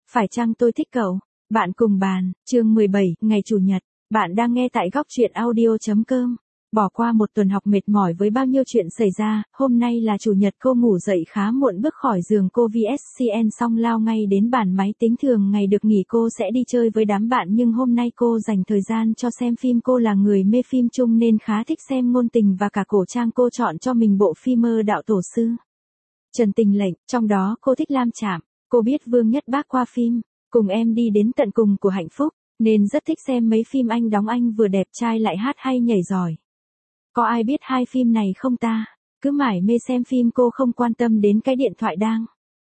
Phải chăng tôi thích cậu? Bạn cùng bàn, chương 17, ngày Chủ nhật. Bạn đang nghe tại góc truyện audio.com. Bỏ qua một tuần học mệt mỏi với bao nhiêu chuyện xảy ra, hôm nay là Chủ nhật, cô ngủ dậy khá muộn, bước khỏi giường cô VSCN xong lao ngay đến bàn máy tính. Thường ngày được nghỉ cô sẽ đi chơi với đám bạn, nhưng hôm nay cô dành thời gian cho xem phim. Cô là người mê phim chung nên khá thích xem ngôn tình và cả cổ trang. Cô chọn cho mình bộ phim Mơ Đạo Tổ Sư, Trần Tình Lệnh, trong đó cô thích Lam Trạm. Cô biết Vương Nhất Bác qua phim Cùng Em Đi Đến Tận Cùng của Hạnh Phúc, nên rất thích xem mấy phim anh đóng. Anh vừa đẹp trai lại hát hay nhảy giỏi. Có ai biết hai phim này không ta? Cứ mải mê xem phim, cô không quan tâm đến cái điện thoại đang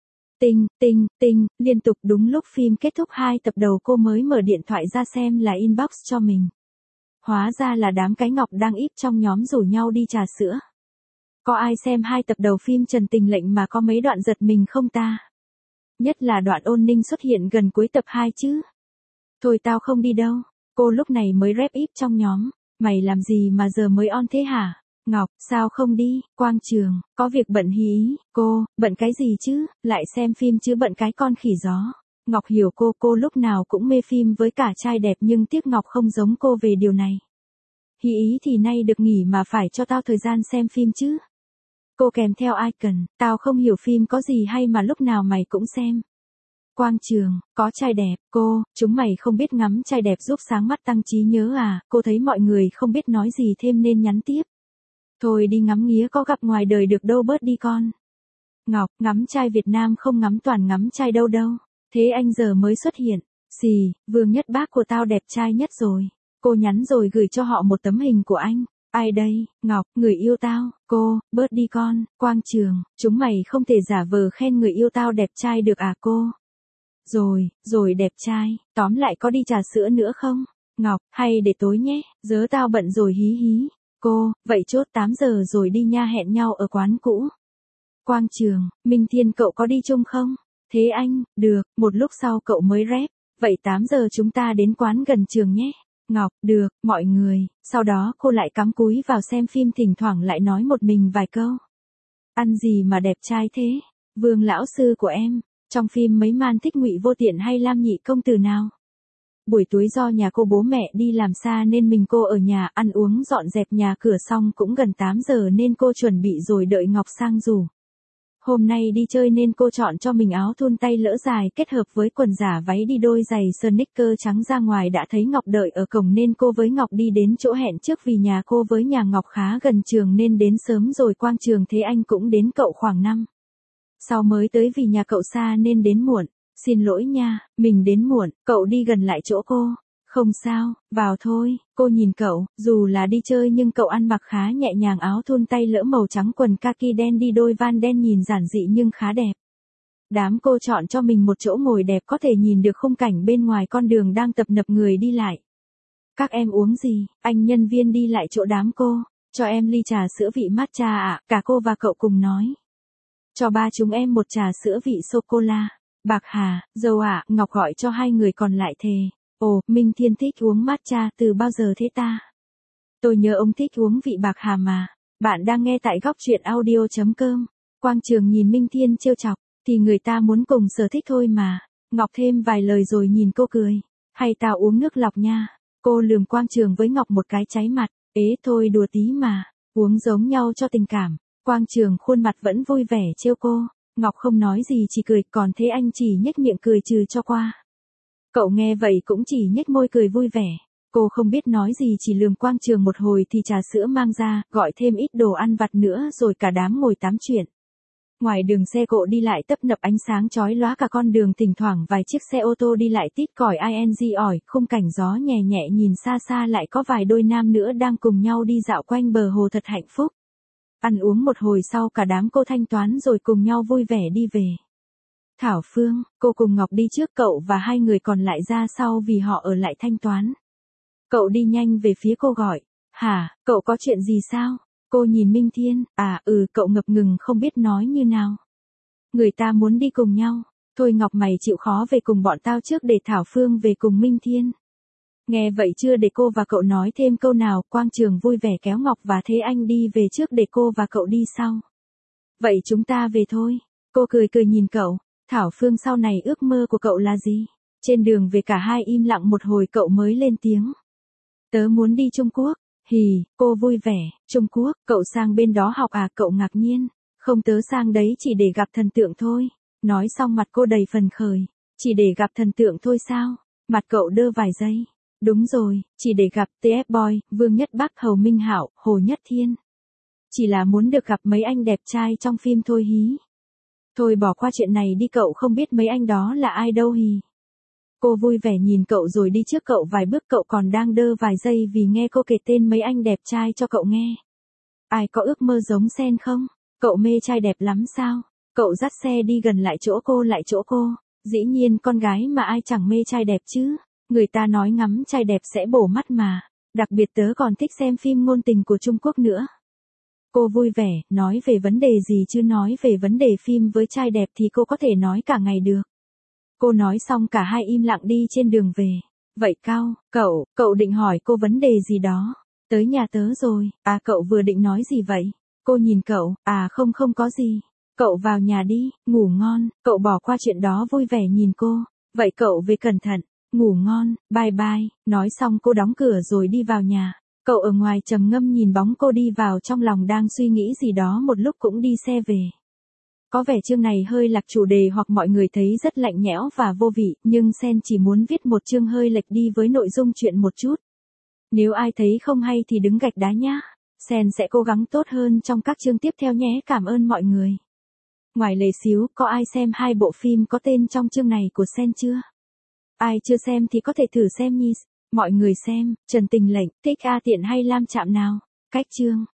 tinh liên tục. Đúng lúc phim kết thúc 2 tập đầu, cô mới mở điện thoại ra xem là inbox cho mình. Hóa ra là đám cái Ngọc đang íp trong nhóm rủ nhau đi trà sữa. Có ai xem 2 tập đầu phim Trần Tình Lệnh mà có mấy đoạn giật mình không ta? Nhất là đoạn Ôn Ninh xuất hiện gần cuối tập 2 chứ. Thôi tao không đi đâu. Cô lúc này mới rep íp trong nhóm. Mày làm gì mà giờ mới on thế hả? Ngọc, sao không đi? Quang Trường, có việc bận hí. Cô, bận cái gì chứ? Lại xem phim chứ bận cái con khỉ gió. Ngọc hiểu cô lúc nào cũng mê phim với cả trai đẹp, nhưng tiếc Ngọc không giống cô về điều này. Hí ý thì nay được nghỉ mà phải cho tao thời gian xem phim chứ. Cô kèm theo icon, tao không hiểu phim có gì hay mà lúc nào mày cũng xem. Quang Trường, có trai đẹp. Cô, chúng mày không biết ngắm trai đẹp giúp sáng mắt tăng trí nhớ à? Cô thấy mọi người không biết nói gì thêm nên nhắn tiếp. Thôi đi ngắm nghía, có gặp ngoài đời được đâu, bớt đi con. Ngọc, ngắm trai Việt Nam không ngắm toàn ngắm trai đâu. Thế anh giờ mới xuất hiện. Xì, Vương Nhất Bác của tao đẹp trai nhất rồi. Cô nhắn rồi gửi cho họ một tấm hình của anh. Ai đây? Ngọc, người yêu tao. Cô, bớt đi con. Quang Trường, chúng mày không thể giả vờ khen người yêu tao đẹp trai được à cô? Rồi đẹp trai, tóm lại có đi trà sữa nữa không? Ngọc, hay để tối nhé, giờ tao bận rồi hí. Cô, vậy chốt 8 giờ rồi đi nha, hẹn nhau ở quán cũ. Quang Trường, Minh Thiên cậu có đi chung không? Thế anh, được, một lúc sau cậu mới rep, vậy 8 giờ chúng ta đến quán gần trường nhé. Ngọc, được, mọi người. Sau đó cô lại cắm cúi vào xem phim, thỉnh thoảng lại nói một mình vài câu. Ăn gì mà đẹp trai thế? Vương lão sư của em. Trong phim mấy man thích Ngụy Vô Tiện hay Lam Nhị công tử nào? Buổi tối do nhà cô bố mẹ đi làm xa nên mình cô ở nhà ăn uống dọn dẹp nhà cửa xong cũng gần 8 giờ nên cô chuẩn bị rồi đợi Ngọc sang rủ. Hôm nay đi chơi nên cô chọn cho mình áo thun tay lỡ dài kết hợp với quần giả váy, đi đôi giày sneaker trắng. Ra ngoài đã thấy Ngọc đợi ở cổng nên cô với Ngọc đi đến chỗ hẹn trước, vì nhà cô với nhà Ngọc khá gần trường nên đến sớm rồi. Quang Trường thế anh cũng đến, cậu khoảng 5 sau mới tới vì nhà cậu xa nên đến muộn. Xin lỗi nha, mình đến muộn. Cậu đi gần lại chỗ cô. Không sao, vào thôi. Cô nhìn cậu, dù là đi chơi nhưng cậu ăn mặc khá nhẹ nhàng, áo thun tay lỡ màu trắng, quần kaki đen, đi đôi van đen, nhìn giản dị nhưng khá đẹp. Đám cô chọn cho mình một chỗ ngồi đẹp, có thể nhìn được khung cảnh bên ngoài, con đường đang tấp nập người đi lại. Các em uống gì? Anh nhân viên đi lại chỗ đám cô. Cho em ly trà sữa vị matcha ạ. Cả cô và cậu cùng nói. Cho ba chúng em một trà sữa vị sô-cô-la. Bạc Hà, dâu ạ. Ngọc gọi cho hai người còn lại thề. Ồ, Minh Thiên thích uống matcha từ bao giờ thế ta? Tôi nhớ ông thích uống vị Bạc Hà mà. Bạn đang nghe tại góc truyện audio.com. Quang Trường nhìn Minh Thiên trêu chọc, thì người ta muốn cùng sở thích thôi mà. Ngọc thêm vài lời rồi nhìn cô cười. Hay tao uống nước lọc nha. Cô lườm Quang Trường với Ngọc một cái cháy mặt. Ế thôi, đùa tí mà. Uống giống nhau cho tình cảm. Quang Trường khuôn mặt vẫn vui vẻ trêu cô. Ngọc không nói gì, chỉ cười, còn thế anh chỉ nhếch miệng cười trừ cho qua. Cậu nghe vậy cũng chỉ nhếch môi cười vui vẻ. Cô không biết nói gì, chỉ lườm Quang Trường một hồi thì trà sữa mang ra, gọi thêm ít đồ ăn vặt nữa rồi cả đám ngồi tám chuyện. Ngoài đường xe cộ đi lại tấp nập, ánh sáng chói lóa cả con đường, thỉnh thoảng vài chiếc xe ô tô đi lại tít còi ing ỏi, khung cảnh gió nhẹ nhẹ, nhìn xa xa lại có vài đôi nam nữ đang cùng nhau đi dạo quanh bờ hồ, thật hạnh phúc. Ăn uống một hồi sau cả đám cô thanh toán rồi cùng nhau vui vẻ đi về. Thảo Phương, cô cùng Ngọc đi trước, cậu và hai người còn lại ra sau vì họ ở lại thanh toán. Cậu đi nhanh về phía cô gọi. Hả, cậu có chuyện gì sao? Cô nhìn Minh Thiên. Cậu ngập ngừng không biết nói như nào. Người ta muốn đi cùng nhau. Thôi Ngọc, mày chịu khó về cùng bọn tao trước để Thảo Phương về cùng Minh Thiên. Nghe vậy chưa để cô và cậu nói thêm câu nào, Quang Trường vui vẻ kéo Ngọc và thế anh đi về trước để cô và cậu đi sau. Vậy chúng ta về thôi. Cô cười nhìn cậu. Thảo Phương sau này ước mơ của cậu là gì? Trên đường về cả hai im lặng một hồi cậu mới lên tiếng. Tớ muốn đi Trung Quốc. Hì, cô vui vẻ, Trung Quốc, cậu sang bên đó học à? Cậu ngạc nhiên. Không, tớ sang đấy chỉ để gặp thần tượng thôi. Nói xong mặt cô đầy phấn khởi. Chỉ để gặp thần tượng thôi sao? Mặt cậu đơ vài giây. Đúng rồi, chỉ để gặp TF Boy, Vương Nhất Bắc, Hầu Minh Hạo, Hồ Nhất Thiên. Chỉ là muốn được gặp mấy anh đẹp trai trong phim thôi hí. Thôi bỏ qua chuyện này đi, cậu không biết mấy anh đó là ai đâu hì. Cô vui vẻ nhìn cậu rồi đi trước cậu vài bước, cậu còn đang đơ vài giây vì nghe cô kể tên mấy anh đẹp trai cho cậu nghe. Ai có ước mơ giống Sen không? Cậu mê trai đẹp lắm sao? Cậu dắt xe đi gần lại chỗ cô. Dĩ nhiên con gái mà ai chẳng mê trai đẹp chứ. Người ta nói ngắm trai đẹp sẽ bổ mắt mà. Đặc biệt tớ còn thích xem phim ngôn tình của Trung Quốc nữa. Cô vui vẻ, nói về vấn đề gì chứ, nói về vấn đề phim với trai đẹp thì cô có thể nói cả ngày được. Cô nói xong cả hai im lặng đi trên đường về. Vậy Cao, cậu định hỏi cô vấn đề gì đó. Tới nhà tớ rồi, à cậu vừa định nói gì vậy? Cô nhìn cậu, à không có gì. Cậu vào nhà đi, ngủ ngon, cậu bỏ qua chuyện đó vui vẻ nhìn cô. Vậy cậu về cẩn thận, ngủ ngon, bye bye. Nói xong cô đóng cửa rồi đi vào nhà. Cậu ở ngoài trầm ngâm nhìn bóng cô đi vào, trong lòng đang suy nghĩ gì đó, một lúc cũng đi xe về. Có vẻ chương này hơi lạc chủ đề hoặc mọi người thấy rất lạnh nhẽo và vô vị, nhưng Sen chỉ muốn viết một chương hơi lệch đi với nội dung chuyện một chút. Nếu ai thấy không hay thì đứng gạch đá nhá. Sen sẽ cố gắng tốt hơn trong các chương tiếp theo nhé. Cảm ơn mọi người. Ngoài lề xíu, có ai xem 2 bộ phim có tên trong chương này của Sen chưa? Ai chưa xem thì có thể thử xem nhỉ. Mọi người xem, Trần Tình Lệnh, thích A Tiện hay Lam Chạm nào? Cách chương